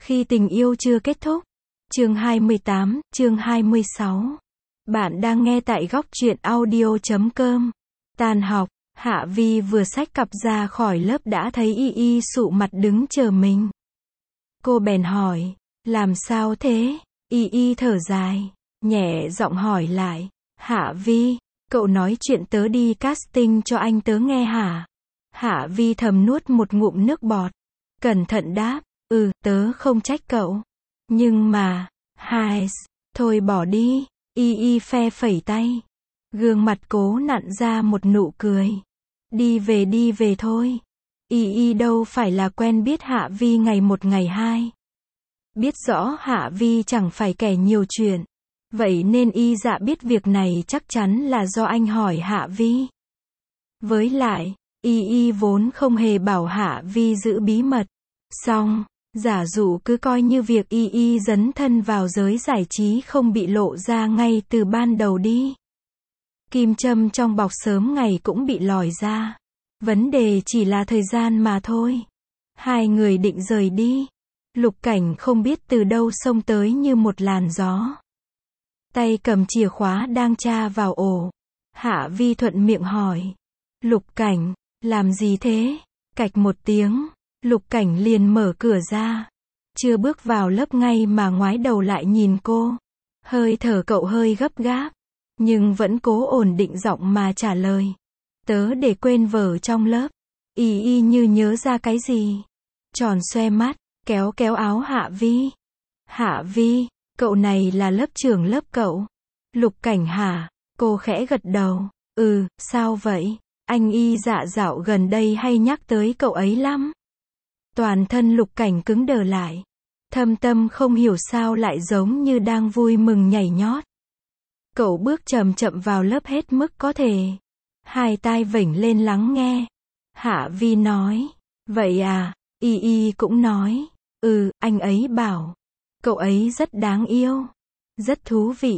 Khi tình yêu chưa kết thúc. Chương 28, chương 26. Bạn đang nghe tại góc truyện audio.com. Tan học, Hạ Vi vừa xách cặp ra khỏi lớp đã thấy Y Y sụ mặt đứng chờ mình. Cô bèn hỏi, làm sao thế? Y Y thở dài, nhẹ giọng hỏi lại, Hạ Vi, cậu nói chuyện tớ đi casting cho anh tớ nghe hả? Hạ Vi thầm nuốt một ngụm nước bọt, cẩn thận đáp, tớ không trách cậu. Nhưng mà, thôi bỏ đi. Y Y phe phẩy tay, gương mặt cố nặn ra một nụ cười. Đi về thôi. Y Y đâu phải là quen biết Hạ Vi ngày một ngày hai. Biết rõ Hạ Vi chẳng phải kẻ nhiều chuyện. Vậy nên Y Dạ biết việc này chắc chắn là do anh hỏi Hạ Vi. Với lại, Y Y vốn không hề bảo Hạ Vi giữ bí mật. Xong, giả dụ cứ coi như việc Y Y dấn thân vào giới giải trí không bị lộ ra ngay từ ban đầu đi. Kim châm trong bọc sớm ngày cũng bị lòi ra. Vấn đề chỉ là thời gian mà thôi. Hai người định rời đi. Lục Cảnh không biết từ đâu xông tới như một làn gió. Tay cầm chìa khóa đang tra vào ổ. Hạ Vi thuận miệng hỏi. Lục Cảnh, làm gì thế? Cạch một tiếng, Lục Cảnh liền mở cửa ra. Chưa bước vào lớp ngay mà ngoái đầu lại nhìn cô. Hơi thở cậu hơi gấp gáp, nhưng vẫn cố ổn định giọng mà trả lời. Tớ để quên vở trong lớp. Y Y như nhớ ra cái gì. Tròn xoe mắt, kéo áo Hạ Vi. Hạ Vi, cậu này là lớp trưởng lớp cậu. Lục Cảnh hả? Cô khẽ gật đầu. Sao vậy? Anh Y Dạ dạo gần đây hay nhắc tới cậu ấy lắm. Toàn thân Lục Cảnh cứng đờ lại. Thâm tâm không hiểu sao lại giống như đang vui mừng nhảy nhót. Cậu bước chậm chậm vào lớp hết mức có thể. Hai tai vểnh lên lắng nghe. Hạ Vi nói. Vậy à? Y Y cũng nói. Anh ấy bảo. Cậu ấy rất đáng yêu. Rất thú vị.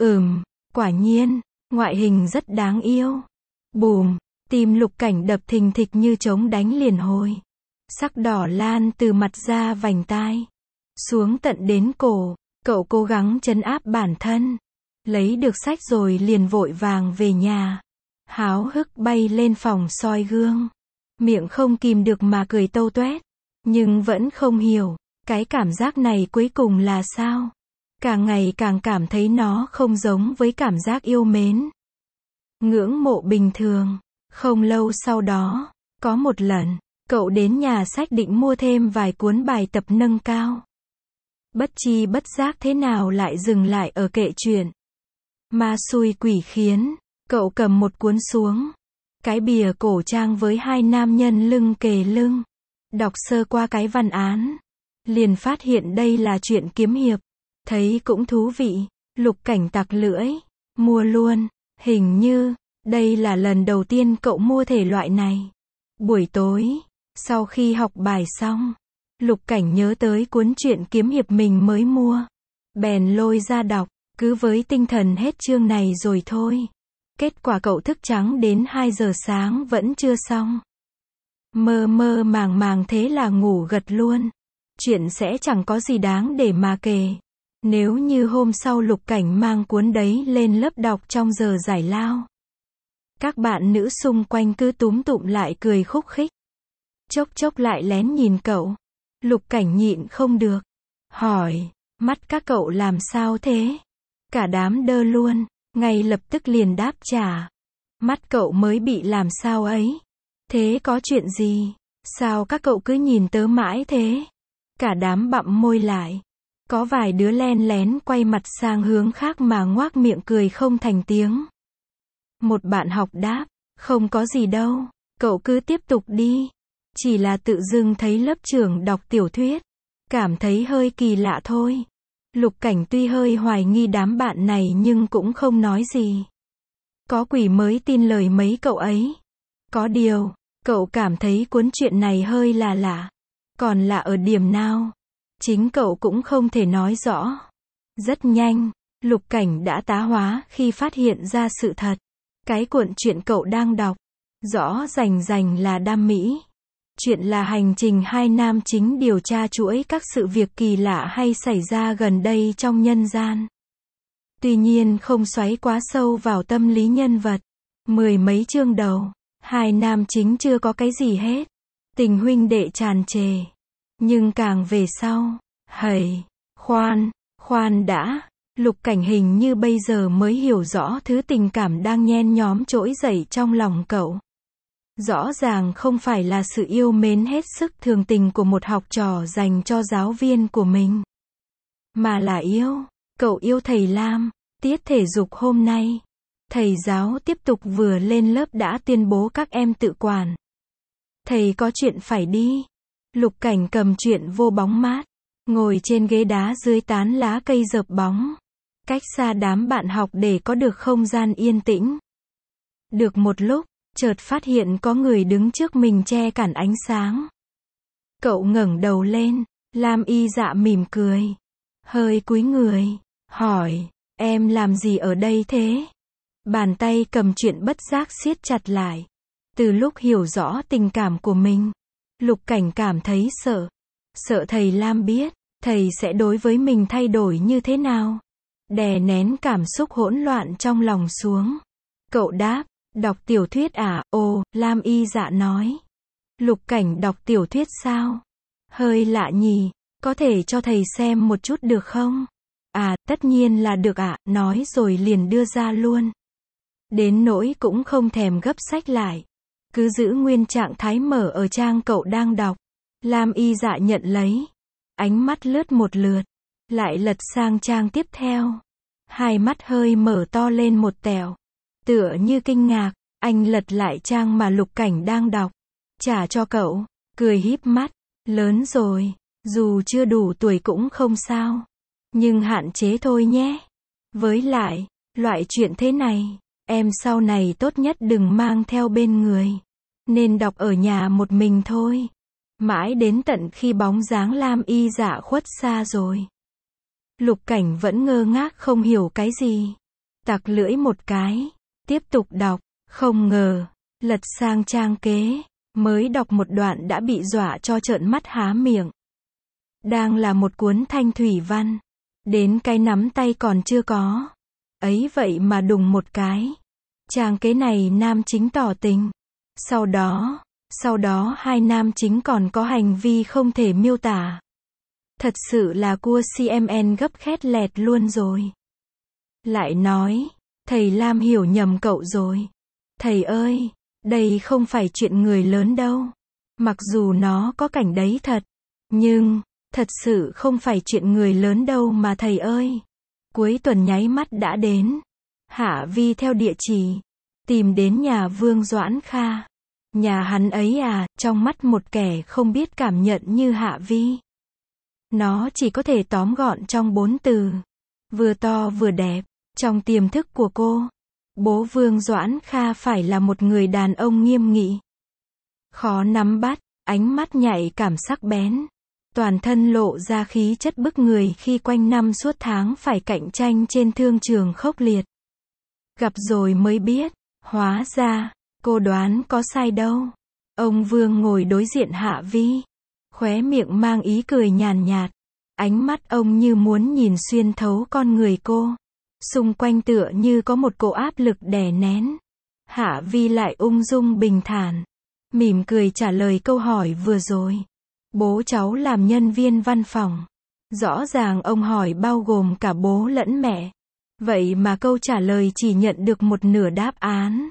Quả nhiên. Ngoại hình rất đáng yêu. Bùm. Tim Lục Cảnh đập thình thịch như trống đánh liền hồi. Sắc đỏ lan từ mặt ra vành tai. Xuống tận đến cổ. Cậu cố gắng trấn áp bản thân. Lấy được sách rồi liền vội vàng về nhà. Háo hức bay lên phòng soi gương. Miệng không kìm được mà cười tâu toét. Nhưng vẫn không hiểu. Cái cảm giác này cuối cùng là sao? Càng ngày càng cảm thấy nó không giống với cảm giác yêu mến. Ngưỡng mộ bình thường. Không lâu sau đó, có một lần, cậu đến nhà sách định mua thêm vài cuốn bài tập nâng cao. Bất chi bất giác thế nào lại dừng lại ở kệ truyện. Ma xui quỷ khiến, cậu cầm một cuốn xuống. Cái bìa cổ trang với hai nam nhân lưng kề lưng. Đọc sơ qua cái văn án. Liền phát hiện đây là truyện kiếm hiệp. Thấy cũng thú vị. Lục Cảnh tặc lưỡi. Mua luôn. Hình như, đây là lần đầu tiên cậu mua thể loại này. Buổi tối, sau khi học bài xong, Lục Cảnh nhớ tới cuốn truyện kiếm hiệp mình mới mua. Bèn lôi ra đọc, cứ với tinh thần hết chương này rồi thôi. Kết quả cậu thức trắng đến 2 giờ sáng vẫn chưa xong. Mơ màng thế là ngủ gật luôn. Chuyện sẽ chẳng có gì đáng để mà kể. Nếu như hôm sau Lục Cảnh mang cuốn đấy lên lớp đọc trong giờ giải lao. Các bạn nữ xung quanh cứ túm tụm lại cười khúc khích. Chốc lại lén nhìn cậu. Lục Cảnh nhịn không được. Hỏi, mắt các cậu làm sao thế? Cả đám đơ luôn, ngay lập tức liền đáp trả. Mắt cậu mới bị làm sao ấy? Thế có chuyện gì? Sao các cậu cứ nhìn tớ mãi thế? Cả đám bặm môi lại. Có vài đứa len lén quay mặt sang hướng khác mà ngoác miệng cười không thành tiếng. Một bạn học đáp, không có gì đâu, cậu cứ tiếp tục đi. Chỉ là tự dưng thấy lớp trưởng đọc tiểu thuyết, cảm thấy hơi kỳ lạ thôi. Lục Cảnh tuy hơi hoài nghi đám bạn này nhưng cũng không nói gì. Có quỷ mới tin lời mấy cậu ấy. Có điều, cậu cảm thấy cuốn truyện này hơi là lạ. Còn lạ ở điểm nào? Chính cậu cũng không thể nói rõ. Rất nhanh, Lục Cảnh đã tá hóa khi phát hiện ra sự thật. Cái cuộn truyện cậu đang đọc, rõ rành là đam mỹ. Chuyện là hành trình hai nam chính điều tra chuỗi các sự việc kỳ lạ hay xảy ra gần đây trong nhân gian. Tuy nhiên không xoáy quá sâu vào tâm lý nhân vật. Mười mấy chương đầu, hai nam chính chưa có cái gì hết. Tình huynh đệ tràn trề. Nhưng càng về sau, khoan đã, Lục Cảnh hình như bây giờ mới hiểu rõ thứ tình cảm đang nhen nhóm trỗi dậy trong lòng cậu. Rõ ràng không phải là sự yêu mến hết sức thường tình của một học trò dành cho giáo viên của mình. Mà là cậu yêu thầy Lam. Tiết thể dục hôm nay, thầy giáo tiếp tục vừa lên lớp đã tuyên bố các em tự quản. Thầy có chuyện phải đi. Lục Cảnh cầm chuyện vô bóng mát, ngồi trên ghế đá dưới tán lá cây dợp bóng, cách xa đám bạn học để có được không gian yên tĩnh. Được một lúc, chợt phát hiện có người đứng trước mình che cản ánh sáng. Cậu ngẩng đầu lên, Lam Y Dạ mỉm cười, hơi cúi người, hỏi, em làm gì ở đây thế? Bàn tay cầm chuyện bất giác siết chặt lại. Từ lúc hiểu rõ tình cảm của mình, Lục Cảnh cảm thấy sợ. Sợ thầy Lam biết, thầy sẽ đối với mình thay đổi như thế nào. Đè nén cảm xúc hỗn loạn trong lòng xuống. Cậu đáp, đọc tiểu thuyết à? Ồ, Lam Y Dạ nói. Lục Cảnh đọc tiểu thuyết sao? Hơi lạ nhỉ, có thể cho thầy xem một chút được không? À, tất nhiên là được ạ, nói rồi liền đưa ra luôn. Đến nỗi cũng không thèm gấp sách lại. Cứ giữ nguyên trạng thái mở ở trang cậu đang đọc. Lam Y Dạ nhận lấy. Ánh mắt lướt một lượt. Lại lật sang trang tiếp theo. Hai mắt hơi mở to lên một tẹo. Tựa như kinh ngạc, anh lật lại trang mà Lục Cảnh đang đọc. Trả cho cậu, cười híp mắt. Lớn rồi, dù chưa đủ tuổi cũng không sao. Nhưng hạn chế thôi nhé. Với lại, loại chuyện thế này, em sau này tốt nhất đừng mang theo bên người. Nên đọc ở nhà một mình thôi. Mãi đến tận khi bóng dáng Lam Y Dạ khuất xa rồi. Lục Cảnh vẫn ngơ ngác không hiểu cái gì. Tặc lưỡi một cái, tiếp tục đọc, không ngờ, lật sang trang kế, mới đọc một đoạn đã bị dọa cho trợn mắt há miệng. Đang là một cuốn thanh thủy văn. Đến cái nắm tay còn chưa có. Ấy vậy mà đùng một cái. Trang kế này nam chính tỏ tình. Sau đó hai nam chính còn có hành vi không thể miêu tả. Thật sự là cua CMN gấp khét lẹt luôn rồi. Lại nói, thầy Lam hiểu nhầm cậu rồi. Thầy ơi, đây không phải chuyện người lớn đâu. Mặc dù nó có cảnh đấy thật. Nhưng, thật sự không phải chuyện người lớn đâu mà thầy ơi. Cuối tuần nháy mắt đã đến. Hạ Vi theo địa chỉ. Tìm đến nhà Vương Doãn Kha. Nhà hắn ấy à, trong mắt một kẻ không biết cảm nhận như Hạ Vi. Nó chỉ có thể tóm gọn trong 4 từ. Vừa to vừa đẹp. Trong tiềm thức của cô, bố Vương Doãn Kha phải là một người đàn ông nghiêm nghị. Khó nắm bắt, ánh mắt nhạy cảm sắc bén. Toàn thân lộ ra khí chất bức người khi quanh năm suốt tháng phải cạnh tranh trên thương trường khốc liệt. Gặp rồi mới biết, hóa ra, cô đoán có sai đâu. Ông Vương ngồi đối diện Hạ Vi. Khóe miệng mang ý cười nhàn nhạt. Ánh mắt ông như muốn nhìn xuyên thấu con người cô. Xung quanh tựa như có một cỗ áp lực đè nén. Hạ Vi lại ung dung bình thản. Mỉm cười trả lời câu hỏi vừa rồi. Bố cháu làm nhân viên văn phòng. Rõ ràng ông hỏi bao gồm cả bố lẫn mẹ. Vậy mà câu trả lời chỉ nhận được một nửa đáp án.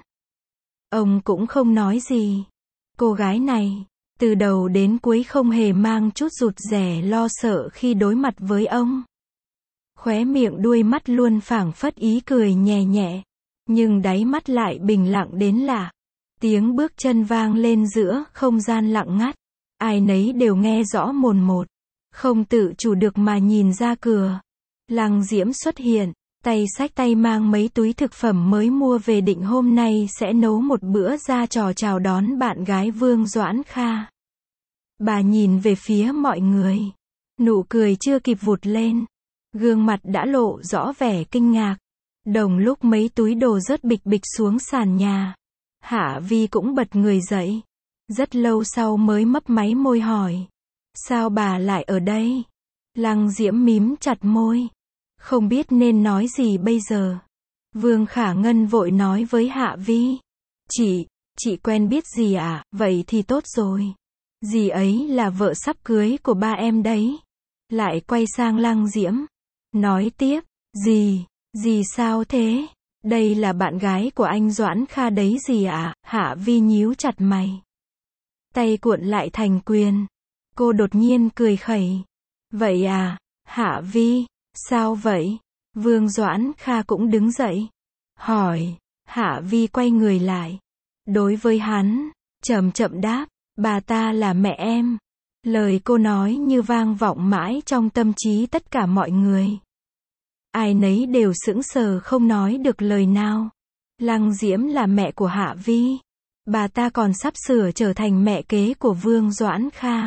Ông cũng không nói gì. Cô gái này, từ đầu đến cuối không hề mang chút rụt rè lo sợ khi đối mặt với ông. Khóe miệng đuôi mắt luôn phảng phất ý cười nhẹ nhẹ. Nhưng đáy mắt lại bình lặng đến lạ. Tiếng bước chân vang lên giữa không gian lặng ngắt. Ai nấy đều nghe rõ mồn một. Không tự chủ được mà nhìn ra cửa. Lăng Diễm xuất hiện. Tay xách tay mang mấy túi thực phẩm mới mua về định hôm nay sẽ nấu một bữa ra trò chào đón bạn gái Vương Doãn Kha. Bà nhìn về phía mọi người. Nụ cười chưa kịp vụt lên. Gương mặt đã lộ rõ vẻ kinh ngạc. Đồng lúc mấy túi đồ rớt bịch bịch xuống sàn nhà. Hạ Vi cũng bật người dậy. Rất lâu sau mới mấp máy môi hỏi. Sao bà lại ở đây? Lăng Diễm mím chặt môi. Không biết nên nói gì bây giờ. Vương Khả Ngân vội nói với Hạ Vi. Chị quen biết dì à? Vậy thì tốt rồi. Dì ấy là vợ sắp cưới của ba em đấy. Lại quay sang Lăng Diễm. Nói tiếp, dì sao thế? Đây là bạn gái của anh Doãn Kha đấy dì ạ. Hạ Vi nhíu chặt mày. Tay cuộn lại thành quyền. Cô đột nhiên cười khẩy. Vậy à, Hạ Vi, sao vậy? Vương Doãn Kha cũng đứng dậy. Hỏi, Hạ Vi quay người lại. Đối với hắn, chậm chậm đáp, bà ta là mẹ em. Lời cô nói như vang vọng mãi trong tâm trí tất cả mọi người. Ai nấy đều sững sờ không nói được lời nào. Lăng Diễm là mẹ của Hạ Vi. Bà ta còn sắp sửa trở thành mẹ kế của Vương Doãn Kha.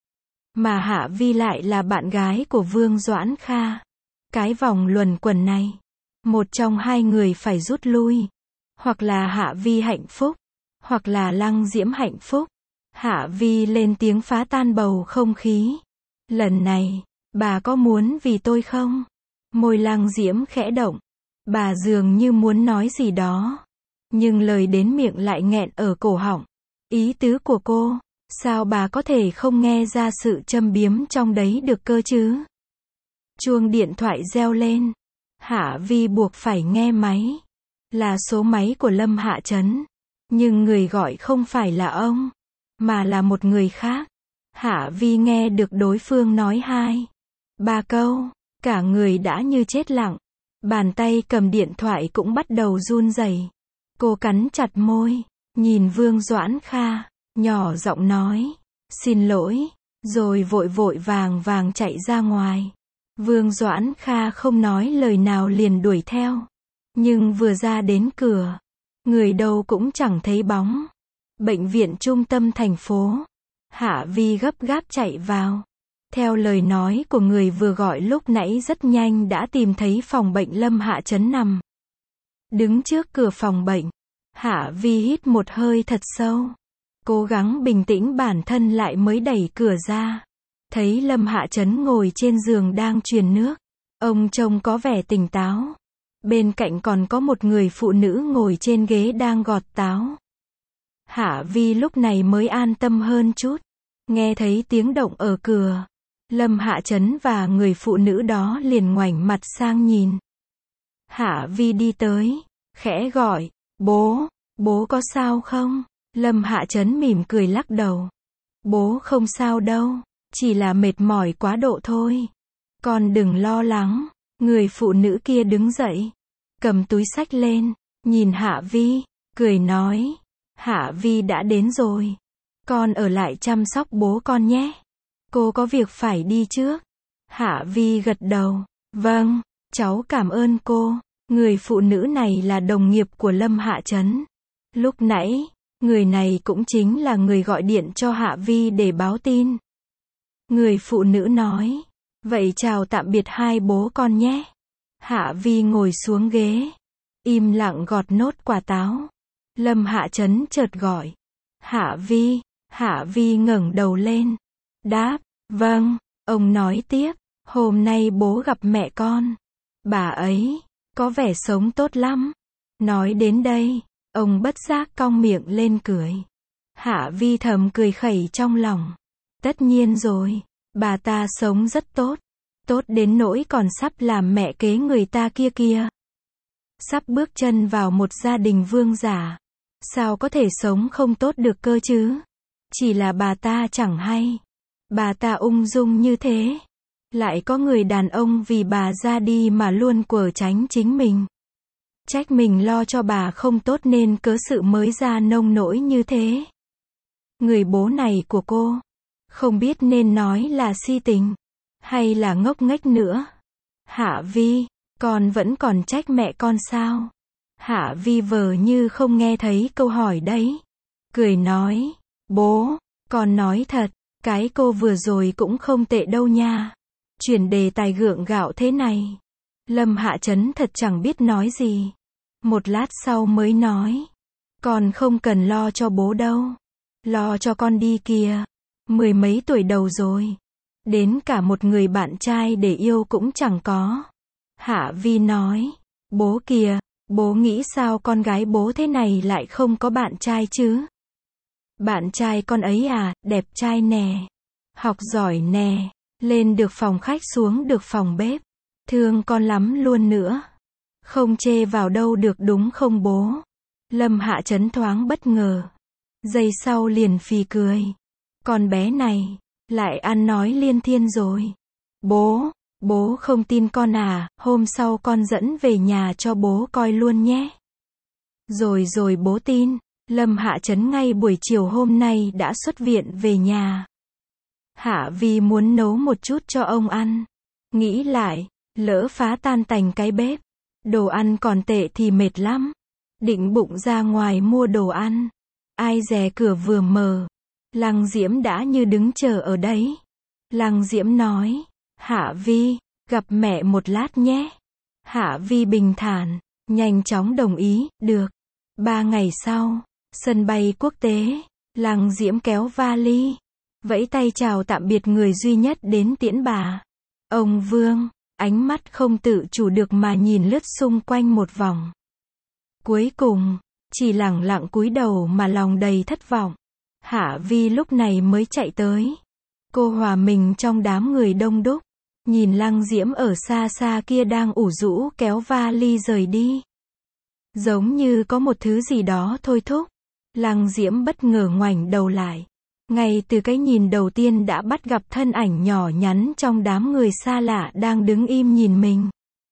Mà Hạ Vi lại là bạn gái của Vương Doãn Kha. Cái vòng luẩn quẩn này, một trong hai người phải rút lui. Hoặc là Hạ Vi hạnh phúc, hoặc là Lăng Diễm hạnh phúc. Hạ Vi lên tiếng phá tan bầu không khí. Lần này, bà có muốn vì tôi không? Môi Lăng Diễm khẽ động. Bà dường như muốn nói gì đó. Nhưng lời đến miệng lại nghẹn ở cổ họng. Ý tứ của cô, sao bà có thể không nghe ra sự châm biếm trong đấy được cơ chứ? Chuông điện thoại reo lên. Hạ Vi buộc phải nghe máy. Là số máy của Lâm Hạ Trấn. Nhưng người gọi không phải là ông, mà là một người khác. Hạ Vi nghe được đối phương nói 2-3 câu. Cả người đã như chết lặng. Bàn tay cầm điện thoại cũng bắt đầu run rẩy. Cô cắn chặt môi, nhìn Vương Doãn Kha, nhỏ giọng nói, xin lỗi, rồi vội vội vàng vàng chạy ra ngoài. Vương Doãn Kha không nói lời nào liền đuổi theo. Nhưng vừa ra đến cửa, người đâu cũng chẳng thấy bóng. Bệnh viện trung tâm thành phố. Hạ Vi gấp gáp chạy vào. Theo lời nói của người vừa gọi lúc nãy rất nhanh đã tìm thấy phòng bệnh Lâm Hạ Trấn nằm. Đứng trước cửa phòng bệnh, Hạ Vi hít một hơi thật sâu. Cố gắng bình tĩnh bản thân lại mới đẩy cửa ra. Thấy Lâm Hạ Trấn ngồi trên giường đang truyền nước. Ông trông có vẻ tỉnh táo. Bên cạnh còn có một người phụ nữ ngồi trên ghế đang gọt táo. Hạ Vi lúc này mới an tâm hơn chút. Nghe thấy tiếng động ở cửa. Lâm Hạ Trấn và người phụ nữ đó liền ngoảnh mặt sang nhìn. Hạ Vi đi tới, khẽ gọi, bố có sao không? Lâm Hạ Trấn mỉm cười lắc đầu. Bố không sao đâu, chỉ là mệt mỏi quá độ thôi. Con đừng lo lắng. Người phụ nữ kia đứng dậy, cầm túi xách lên, nhìn Hạ Vi, cười nói, Hạ Vi đã đến rồi. Con ở lại chăm sóc bố con nhé. Cô có việc phải đi trước. Hạ Vi gật đầu. Vâng, cháu cảm ơn cô. Người phụ nữ này là đồng nghiệp của Lâm Hạ Trấn. Lúc nãy, người này cũng chính là người gọi điện cho Hạ Vi để báo tin. Người phụ nữ nói, vậy chào tạm biệt hai bố con nhé. Hạ Vi ngồi xuống ghế, im lặng gọt nốt quả táo. Lâm Hạ Trấn chợt gọi, Hạ Vi. Hạ Vi ngẩng đầu lên, đáp, vâng. Ông nói tiếp, hôm nay bố gặp mẹ con. Bà ấy có vẻ sống tốt lắm. Nói đến đây, ông bất giác cong miệng lên cười. Hạ Vi thầm cười khẩy trong lòng. Tất nhiên rồi, bà ta sống rất tốt. Tốt đến nỗi còn sắp làm mẹ kế người ta kia kìa. Sắp bước chân vào một gia đình vương giả. Sao có thể sống không tốt được cơ chứ? Chỉ là bà ta chẳng hay. Bà ta ung dung như thế. Lại có người đàn ông vì bà ra đi mà luôn quở tránh chính mình. Trách mình lo cho bà không tốt nên cớ sự mới ra nông nỗi như thế. Người bố này của cô, không biết nên nói là si tình, hay là ngốc nghếch nữa. Hạ Vi, con vẫn còn trách mẹ con sao? Hạ Vi vờ như không nghe thấy câu hỏi đấy. Cười nói, bố, con nói thật, cái cô vừa rồi cũng không tệ đâu nha. Chuyển đề tài gượng gạo thế này. Lâm Hạ Trấn thật chẳng biết nói gì. Một lát sau mới nói, con không cần lo cho bố đâu. Lo cho con đi kìa. 10 mấy tuổi đầu rồi. Đến cả một người bạn trai để yêu cũng chẳng có. Hạ Vi nói. Bố kìa, bố nghĩ sao con gái bố thế này lại không có bạn trai chứ? Bạn trai con ấy à, đẹp trai nè. Học giỏi nè. Lên được phòng khách xuống được phòng bếp. Thương con lắm luôn nữa. Không chê vào đâu được đúng không bố? Lâm Hạ Trấn thoáng bất ngờ. Giây sau liền phì cười. Con bé này, lại ăn nói liên thiên rồi. Bố không tin con à, hôm sau con dẫn về nhà cho bố coi luôn nhé. Rồi bố tin. Lâm Hạ Trấn ngay buổi chiều hôm nay đã xuất viện về nhà. Hạ Vi muốn nấu một chút cho ông ăn. Nghĩ lại, lỡ phá tan tành cái bếp. Đồ ăn còn tệ thì mệt lắm. Định bụng ra ngoài mua đồ ăn. Ai dè cửa vừa mở. Lăng Diễm đã như đứng chờ ở đấy. Lăng Diễm nói. Hạ Vi, gặp mẹ một lát nhé. Hạ Vi bình thản, nhanh chóng đồng ý, được. 3 ngày sau, sân bay quốc tế, Lăng Diễm kéo vali, vẫy tay chào tạm biệt người duy nhất đến tiễn bà. Ông Vương, ánh mắt không tự chủ được mà nhìn lướt xung quanh một vòng. Cuối cùng, chỉ lẳng lặng cúi đầu mà lòng đầy thất vọng. Hạ Vi lúc này mới chạy tới. Cô hòa mình trong đám người đông đúc. Nhìn Lăng Diễm ở xa xa kia đang ủ rũ kéo vali rời đi. Giống như có một thứ gì đó thôi thúc. Lăng Diễm bất ngờ ngoảnh đầu lại. Ngay từ cái nhìn đầu tiên đã bắt gặp thân ảnh nhỏ nhắn trong đám người xa lạ đang đứng im nhìn mình.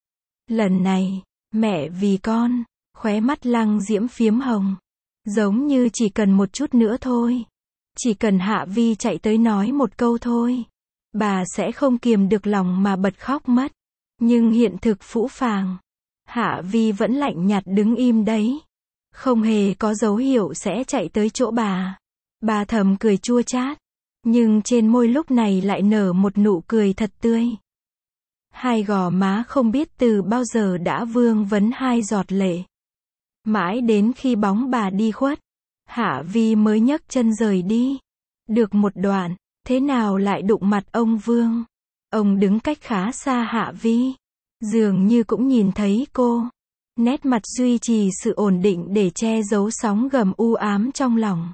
Lần này, mẹ vì con, khóe mắt Lăng Diễm phiếm hồng. Giống như chỉ cần một chút nữa thôi. Chỉ cần Hạ Vi chạy tới nói một câu thôi. Bà sẽ không kiềm được lòng mà bật khóc mất. Nhưng hiện thực phũ phàng. Hạ Vi vẫn lạnh nhạt đứng im đấy. Không hề có dấu hiệu sẽ chạy tới chỗ bà. Bà thầm cười chua chát. Nhưng trên môi lúc này lại nở một nụ cười thật tươi. Hai gò má không biết từ bao giờ đã vương vấn 2 giọt lệ. Mãi đến khi bóng bà đi khuất, Hạ Vi mới nhấc chân rời đi. Được một đoạn, thế nào lại đụng mặt ông Vương? Ông đứng cách khá xa Hạ Vi. Dường như cũng nhìn thấy cô. Nét mặt duy trì sự ổn định để che giấu sóng gầm u ám trong lòng.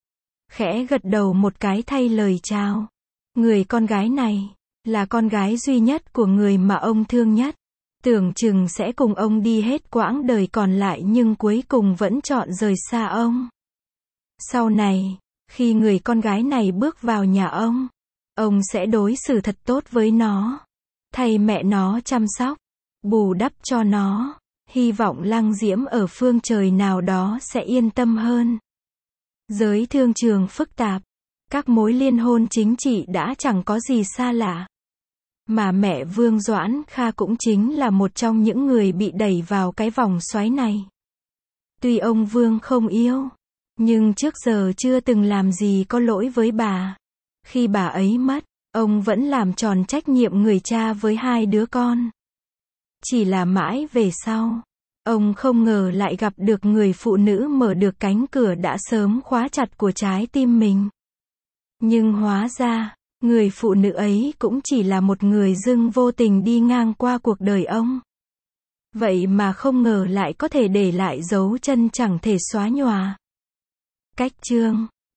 Khẽ gật đầu một cái thay lời chào. Người con gái này, là con gái duy nhất của người mà ông thương nhất. Tưởng chừng sẽ cùng ông đi hết quãng đời còn lại nhưng cuối cùng vẫn chọn rời xa ông. Sau này, khi người con gái này bước vào nhà ông sẽ đối xử thật tốt với nó. Thay mẹ nó chăm sóc, bù đắp cho nó. Hy vọng Lăng Diễm ở phương trời nào đó sẽ yên tâm hơn. Giới thương trường phức tạp, các mối liên hôn chính trị đã chẳng có gì xa lạ. Mà mẹ Vương Doãn Kha cũng chính là một trong những người bị đẩy vào cái vòng xoáy này. Tuy ông Vương không yêu, nhưng trước giờ chưa từng làm gì có lỗi với bà. Khi bà ấy mất, ông vẫn làm tròn trách nhiệm người cha với 2 đứa con. Chỉ là mãi về sau, ông không ngờ lại gặp được người phụ nữ mở được cánh cửa đã sớm khóa chặt của trái tim mình. Nhưng hóa ra, người phụ nữ ấy cũng chỉ là một người dưng vô tình đi ngang qua cuộc đời ông. Vậy mà không ngờ lại có thể để lại dấu chân chẳng thể xóa nhòa. Cách chương